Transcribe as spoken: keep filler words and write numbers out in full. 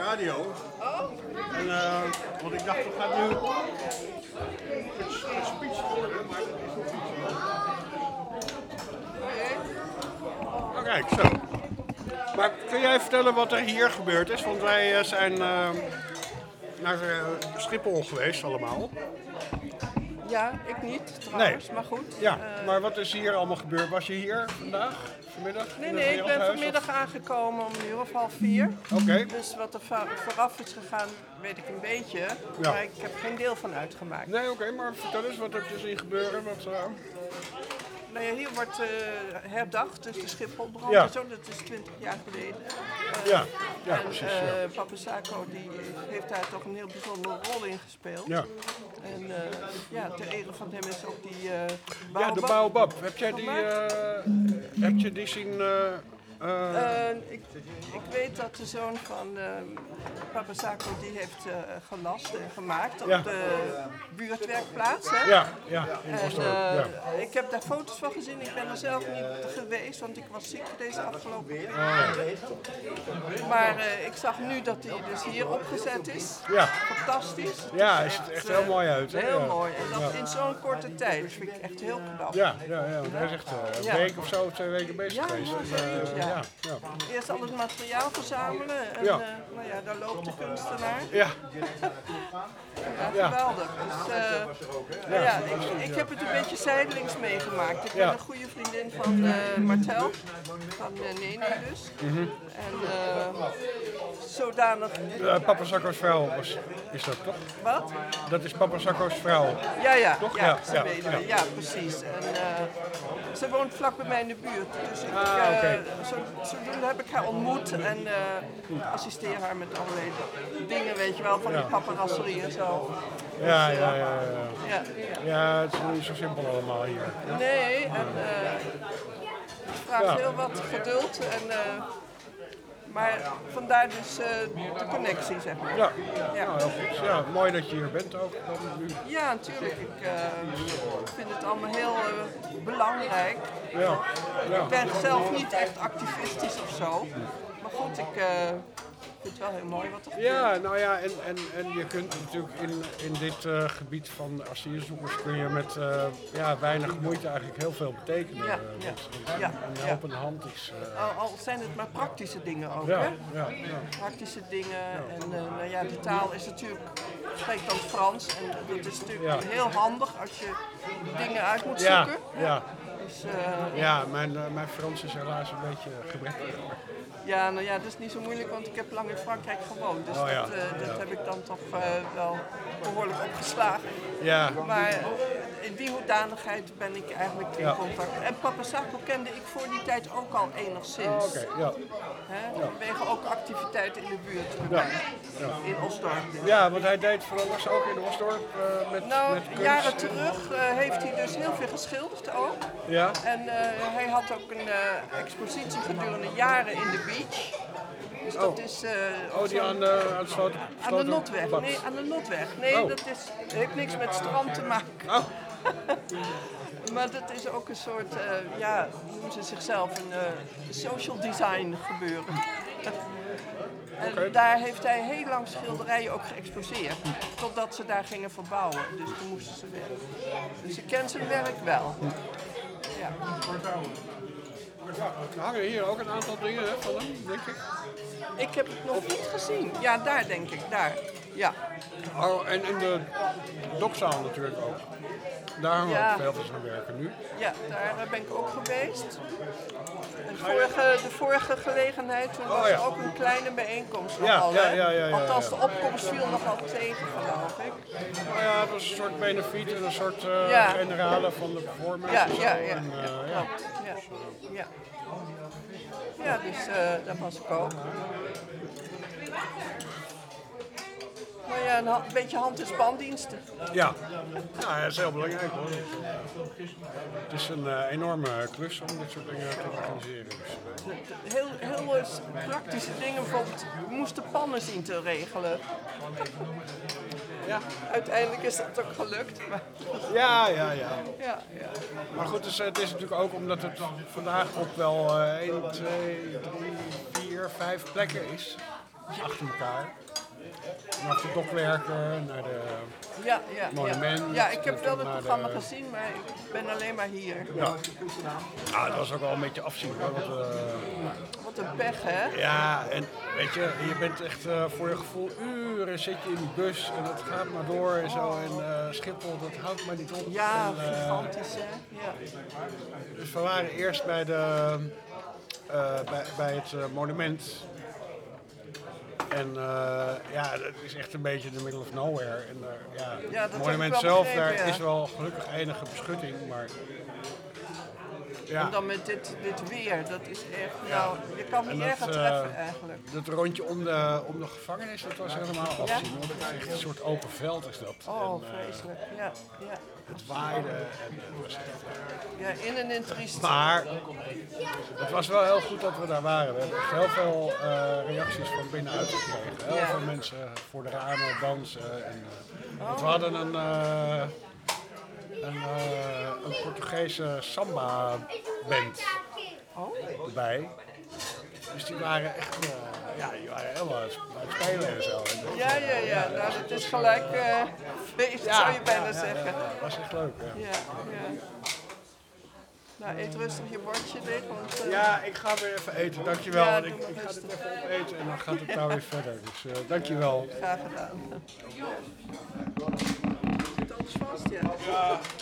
radio. Oh? En, uh, want ik dacht, we gaan nu het speech worden, maar dat is nog niet zo. Oh, kijk, zo. Maar kun jij vertellen wat er hier gebeurd is? Want wij uh, zijn uh, naar uh, Schiphol geweest allemaal. Ja, ik niet trouwens, nee. Maar goed. Ja, uh, maar wat is hier allemaal gebeurd? Was je hier vandaag, vanmiddag? Nee, nee, ik ben vanmiddag of? aangekomen om een uur of half vier. Oké. Okay. Dus wat er vooraf is gegaan, weet ik een beetje. Ja. Maar ik heb geen deel van uitgemaakt. Nee, oké, okay, maar vertel eens, wat er dus in gebeuren? Wat, uh... Nou ja, hier wordt uh, herdacht, dus de Schipholbrand ja. en zo, dat is twintig jaar geleden. Uh, ja, ja en, precies. Uh, ja. Papa Sacco die heeft daar toch een heel bijzondere rol in gespeeld. Ja. En uh, ja, ter ere van hem is ook die uh, baobab. Ja, de baobab. Heb jij die, uh, heb je die zien... Uh, Uh, uh, ik, ik weet dat de zoon van uh, Papa Sacco die heeft uh, gelast en gemaakt op ja. de buurtwerkplaats. Hè? Ja, ja. In en, Osdorp, uh, ja. Ik heb daar foto's van gezien. Ik ben er zelf niet geweest, want ik was ziek deze afgelopen week. Oh, ja. Maar uh, ik zag nu dat hij dus hier opgezet is. Ja. Fantastisch. Ja, hij ziet er echt heel uh, mooi uit. Hè? Heel ja. mooi. En dat ja. in zo'n korte tijd. Dat vind ik echt heel knap. Ja, ja, ja. Hij is echt uh, een ja. week of zo, twee weken bezig ja, geweest. Ja, uh, ja. Ja, ja. Eerst al het materiaal verzamelen en ja. Uh, nou ja, daar loopt de kunstenaar. Ja. Ja, geweldig. Dus, uh, ja. Ja, ik, ik heb het een beetje zijdelings meegemaakt. Ik ben ja. een goede vriendin van uh, Martel, van uh, Nene dus. Mm-hmm. En uh, zodanig... Uh, Papa Sacco's vrouw was, is dat toch? Wat? Dat is Papa Sacco's vrouw. Ja, ja. Toch? Ja, ja, ja, ja. ja precies. En, uh, ze woont vlak bij mij in de buurt. Dus ik, ah, uh, okay. zo, zodoende heb ik haar ontmoet en uh, assisteer haar met allerlei dingen, weet je wel, van ja. die paparasserie en zo. Ja, dus, uh, ja, ja, ja. Ja, ja, het is niet zo simpel allemaal hier. Ja. Nee, en uh, het vraagt ja. heel wat geduld. En, uh, maar vandaar dus uh, de connectie, zeg maar. Ja, ja. Nou, heel goed. Ja, mooi dat je hier bent ook. Nu. Ja, natuurlijk. Ik uh, vind het allemaal heel uh, belangrijk. Ja. Ja. Ik ben zelf niet echt activistisch of zo. Maar goed, ik... Uh, Ik vind het wel heel mooi wat er gebeurt. Ja, nou ja, en, en, en je kunt natuurlijk in, in dit uh, gebied van asielzoekers kun je met uh, ja, weinig moeite eigenlijk heel veel betekenen. Ja, uh, ja, wat, ja, een helpende ja. hand is. Uh, al, al zijn het maar praktische dingen ook, ja, hè? Ja, ja. Praktische dingen ja. en uh, nou ja, de taal is natuurlijk, spreekt dan Frans en dat is natuurlijk ja. heel handig als je dingen uit moet ja, zoeken. Ja, dus, uh, ja mijn, uh, mijn Frans is helaas een beetje gebrekkig. Ja, nou ja, dat is niet zo moeilijk, want ik heb lang in Frankrijk gewoond. Dus oh, ja. dat, uh, dat ja. heb ik dan toch uh, wel behoorlijk opgeslagen. Ja. Maar in die hoedanigheid ben ik eigenlijk in ja. contact. En Papa Sacco kende ik voor die tijd ook al enigszins. Oh, okay. ja. Hè? Ja. Vanwege ook activiteiten in de buurt. Ja. Ja. In Osdorp. Dus. Ja, want hij deed voor alles ook in Osdorp uh, met Nou, met kunst. jaren terug uh, heeft hij dus heel veel geschilderd ook. Ja. En uh, hij had ook een uh, expositie gedurende jaren in de beach. Dus oh. dat is... Uh, oh, die aan de, aan, sloot, aan de Notweg. Bad. Nee, aan de Notweg. Nee, oh. dat is, heeft niks met strand te maken. Oh. Maar dat is ook een soort, uh, ja, noemen ze zichzelf een uh, social design gebeuren. En okay. daar heeft hij heel lang schilderijen ook geëxposeerd, totdat ze daar gingen verbouwen. Dus toen moesten ze weg. Dus ik ken zijn werk wel. Ja. Er hangen hier ook een aantal dingen hè, van hem, denk ik. Ik heb het nog niet gezien. Ja, daar denk ik, daar. Ja. Oh, en in de dokzaal natuurlijk ook. Daar hangen ja. ook veel van zijn werken nu. Ja, daar ben ik ook geweest. De vorige, de vorige gelegenheid, toen was oh, ja. er ook een kleine bijeenkomst ja, nogal, ja, ja, ja, ja, althans ja. de opkomst viel nogal tegen, geloof ik. Nou ja, het was een soort benefiet en een soort uh, ja. generale van de performance. Ja, ja, ja, en, uh, ja, ja. ja, ja. Ja, dus uh, daar was ik ook. Nou ja, een, ha- een beetje hand- en spandiensten. Ja, nou, dat is heel belangrijk hoor. Het is een uh, enorme klus om dit soort dingen te organiseren. Dus, uh. Heel, heel uh, praktische dingen, bijvoorbeeld, we moesten pannen zien te regelen. Ja, uiteindelijk is dat ook gelukt. Maar... Ja, ja, ja, ja, ja. Maar goed, dus, het is natuurlijk ook omdat het vandaag op wel uh, één, twee, drie, vier, vijf plekken is. achter elkaar. Vanaf de dokwerken naar de Ja, ja, monument. ja. ja, ik heb wel het naar programma de- gezien, maar ik ben alleen maar hier. Ja. Ja, dat was ook wel een beetje afzien. Hoor, want, eh, Wat een pech, hè? ja, en weet je, je bent echt eh, voor je gevoel uren zit je in die bus en het gaat maar door en zo. En eh, Schiphol, dat houdt maar niet op. Ja, En, eh, gigantisch, hè? Ja. dus we waren eerst bij, de, eh, bij, bij het eh, monument. En eh, ja, dat is echt een beetje in the middle of nowhere. En, eh, ja, Ja, dat het heb monument ik wel zelf, begrepen, daar ja. is wel gelukkig enige beschutting, maar ja, En dan met dit, dit weer, dat is echt, nou, je kan me En niet dat, erger eh, treffen eigenlijk. dat rondje om de, om de gevangenis, dat was helemaal afzien. Ja? Want het is echt een soort open veld is dat. Oh, En, eh, vreselijk, ja, ja. het waaide en het was echt... Ja, in en in triest. Maar het was wel heel goed dat we daar waren. We hebben echt heel veel eh, reacties van binnenuit gekregen. Heel Ja. veel mensen voor de ramen dansen. En, eh, want we Oh. hadden een, eh, een, eh, een Portugese samba-band Oh, erbij. Dus die waren echt eh, ja, die waren helemaal aan het aan het spelen en zo. En dat- ja, ja, ja. Nou, dat is gelijk eh feest, zou je bijna ja, zeggen. Ja, ja, dat was echt leuk. Ja. Ja, ja. Nou, eet rustig je bordje dicht, want... eh, Ja, ik ga weer even eten, dankjewel. Ja, want doe ik, maar ik ga dit rustig. even opeten en dan gaat het nou weer verder. Dus uh, dankjewel. Graag gedaan. Zit alles vast, ja. Ja.